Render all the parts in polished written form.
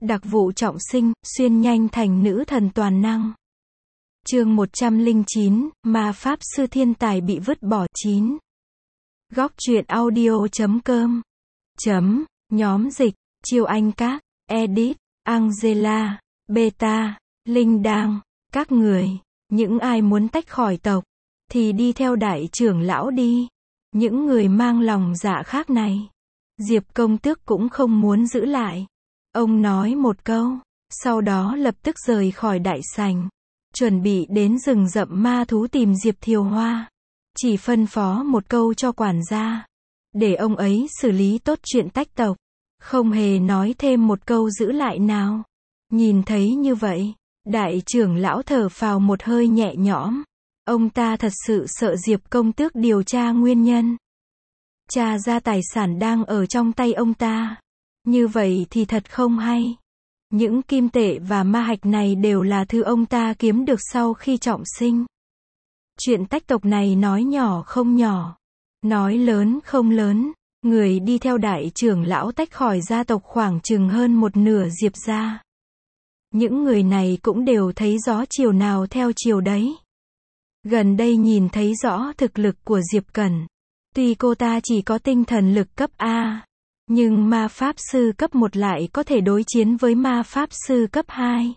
Đặc vụ trọng sinh, xuyên nhanh thành nữ thần toàn năng. Chương 109, ma pháp sư thiên tài bị vứt bỏ 9. Góc truyện audio.com. Nhóm dịch, Chiêu Anh Các, Edit, Angela, Beta, Linh Đang, các người, những ai muốn tách khỏi tộc, thì đi theo đại trưởng lão đi. Những người mang lòng dạ khác này, Diệp công tước cũng không muốn giữ lại. Ông nói một câu, sau đó lập tức rời khỏi đại sảnh, chuẩn bị đến rừng rậm ma thú tìm Diệp Thiều Hoa. Chỉ phân phó một câu cho quản gia, để ông ấy xử lý tốt chuyện tách tộc, không hề nói thêm một câu giữ lại nào. Nhìn thấy như vậy, đại trưởng lão thở phào một hơi nhẹ nhõm. Ông ta thật sự sợ Diệp công tước điều tra nguyên nhân, tra ra tài sản đang ở trong tay ông ta. Như vậy thì thật không hay. Những kim tệ và ma hạch này đều là thứ ông ta kiếm được sau khi trọng sinh. Chuyện tách tộc này nói nhỏ không nhỏ, nói lớn không lớn. Người đi theo đại trưởng lão tách khỏi gia tộc khoảng chừng hơn một nửa Diệp gia. Những người này cũng đều thấy gió chiều nào theo chiều đấy. Gần đây nhìn thấy rõ thực lực của Diệp Cẩn. Tuy cô ta chỉ có tinh thần lực cấp A, nhưng ma pháp sư cấp 1 lại có thể đối chiến với ma pháp sư cấp 2.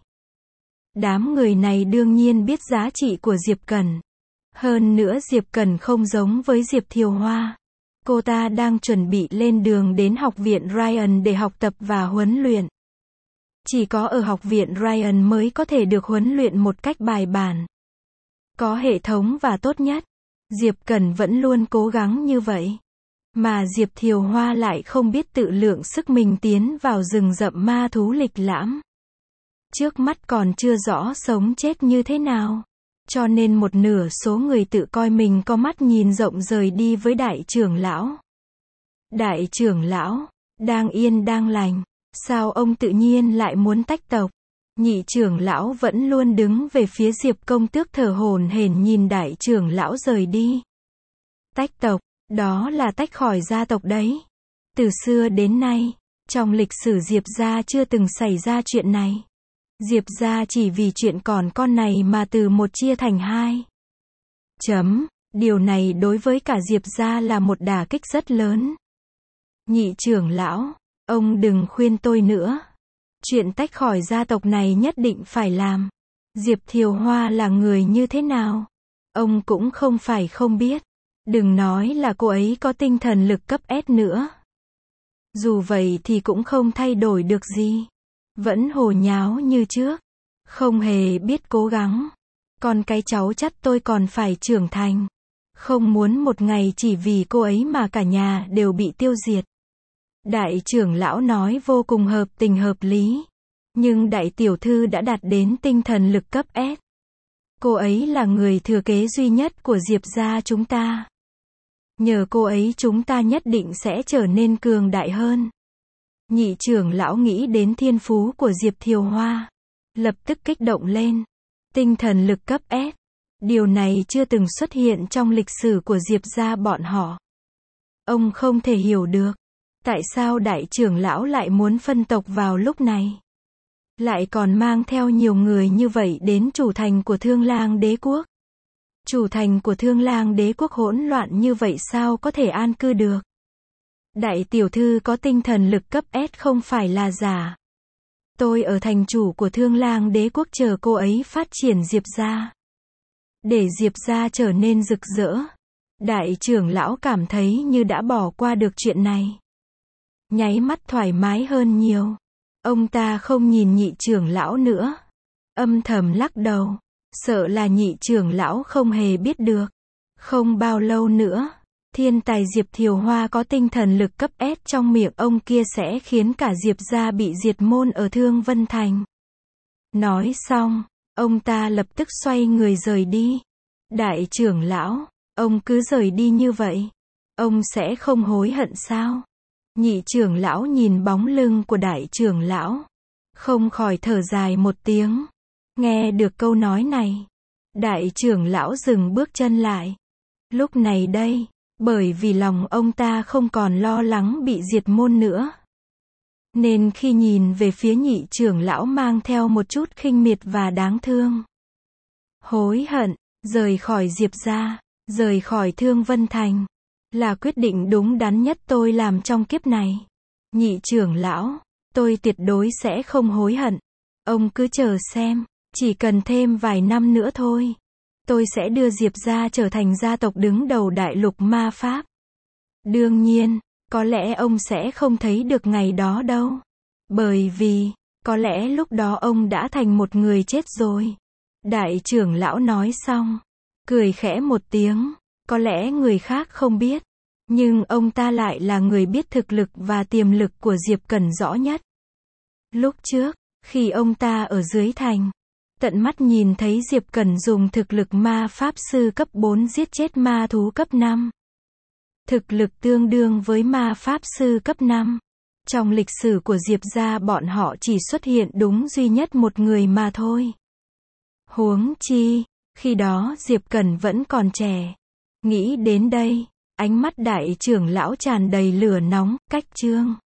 Đám người này đương nhiên biết giá trị của Diệp Cẩn. Hơn nữa Diệp Cẩn không giống với Diệp Thiều Hoa. Cô ta đang chuẩn bị lên đường đến học viện Ryan để học tập và huấn luyện. Chỉ có ở học viện Ryan mới có thể được huấn luyện một cách bài bản, có hệ thống và tốt nhất. Diệp Cẩn vẫn luôn cố gắng như vậy. Mà Diệp Thiều Hoa lại không biết tự lượng sức mình tiến vào rừng rậm ma thú lịch lãm. Trước mắt còn chưa rõ sống chết như thế nào. Cho nên một nửa số người tự coi mình có mắt nhìn rộng rời đi với đại trưởng lão. Đại trưởng lão, đang yên đang lành, sao ông tự nhiên lại muốn tách tộc? Nhị trưởng lão vẫn luôn đứng về phía Diệp công tước thở hổn hển nhìn đại trưởng lão rời đi. Tách tộc, đó là tách khỏi gia tộc đấy. Từ xưa đến nay, trong lịch sử Diệp gia chưa từng xảy ra chuyện này. Diệp gia chỉ vì chuyện còn con này mà từ một chia thành hai. Điều này đối với cả Diệp gia là một đả kích rất lớn. Nhị trưởng lão, ông đừng khuyên tôi nữa. Chuyện tách khỏi gia tộc này nhất định phải làm. Diệp Thiều Hoa là người như thế nào? Ông cũng không phải không biết. Đừng nói là cô ấy có tinh thần lực cấp S nữa. Dù vậy thì cũng không thay đổi được gì. Vẫn hồ nháo như trước. Không hề biết cố gắng. Còn cái cháu chắt tôi còn phải trưởng thành. Không muốn một ngày chỉ vì cô ấy mà cả nhà đều bị tiêu diệt. Đại trưởng lão nói vô cùng hợp tình hợp lý. Nhưng đại tiểu thư đã đạt đến tinh thần lực cấp S. Cô ấy là người thừa kế duy nhất của Diệp gia chúng ta. Nhờ cô ấy chúng ta nhất định sẽ trở nên cường đại hơn. Nhị trưởng lão nghĩ đến thiên phú của Diệp Thiều Hoa, lập tức kích động lên. Tinh thần lực cấp S. Điều này chưa từng xuất hiện trong lịch sử của Diệp gia bọn họ. Ông không thể hiểu được. Tại sao đại trưởng lão lại muốn phân tộc vào lúc này? Lại còn mang theo nhiều người như vậy đến chủ thành của Thương Lang Đế quốc. Chủ thành của Thương Lang Đế quốc hỗn loạn như vậy sao có thể an cư được? Đại tiểu thư có tinh thần lực cấp S không phải là giả. Tôi ở thành chủ của Thương Lang Đế quốc chờ cô ấy phát triển Diệp gia. Để Diệp gia trở nên rực rỡ. Đại trưởng lão cảm thấy như đã bỏ qua được chuyện này. Nháy mắt thoải mái hơn nhiều. Ông ta không nhìn nhị trưởng lão nữa. Âm thầm lắc đầu. Sợ là nhị trưởng lão không hề biết được. Không bao lâu nữa, thiên tài Diệp Thiều Hoa có tinh thần lực cấp S trong miệng ông kia sẽ khiến cả Diệp gia bị diệt môn ở Thương Vân Thành. Nói xong, ông ta lập tức xoay người rời đi. Đại trưởng lão, ông cứ rời đi như vậy, ông sẽ không hối hận sao? Nhị trưởng lão nhìn bóng lưng của đại trưởng lão, không khỏi thở dài một tiếng. Nghe được câu nói này, đại trưởng lão dừng bước chân lại. Lúc này đây, bởi vì lòng ông ta không còn lo lắng bị diệt môn nữa. Nên khi nhìn về phía nhị trưởng lão mang theo một chút khinh miệt và đáng thương. Hối hận, rời khỏi Diệp gia, rời khỏi Thương Vân Thành, là quyết định đúng đắn nhất tôi làm trong kiếp này. Nhị trưởng lão, tôi tuyệt đối sẽ không hối hận. Ông cứ chờ xem, chỉ cần thêm vài năm nữa thôi. Tôi sẽ đưa Diệp gia trở thành gia tộc đứng đầu đại lục ma pháp. Đương nhiên, có lẽ ông sẽ không thấy được ngày đó đâu. Bởi vì, có lẽ lúc đó ông đã thành một người chết rồi. Đại trưởng lão nói xong, cười khẽ một tiếng, có lẽ người khác không biết, nhưng ông ta lại là người biết thực lực và tiềm lực của Diệp Cẩn rõ nhất. Lúc trước, khi ông ta ở dưới thành, tận mắt nhìn thấy Diệp Cẩn dùng thực lực ma pháp sư cấp 4 giết chết ma thú cấp 5. Thực lực tương đương với ma pháp sư cấp 5. Trong lịch sử của Diệp gia bọn họ chỉ xuất hiện đúng duy nhất một người mà thôi. Huống chi, khi đó Diệp Cẩn vẫn còn trẻ. Nghĩ đến đây, ánh mắt đại trưởng lão tràn đầy lửa nóng, cách chương.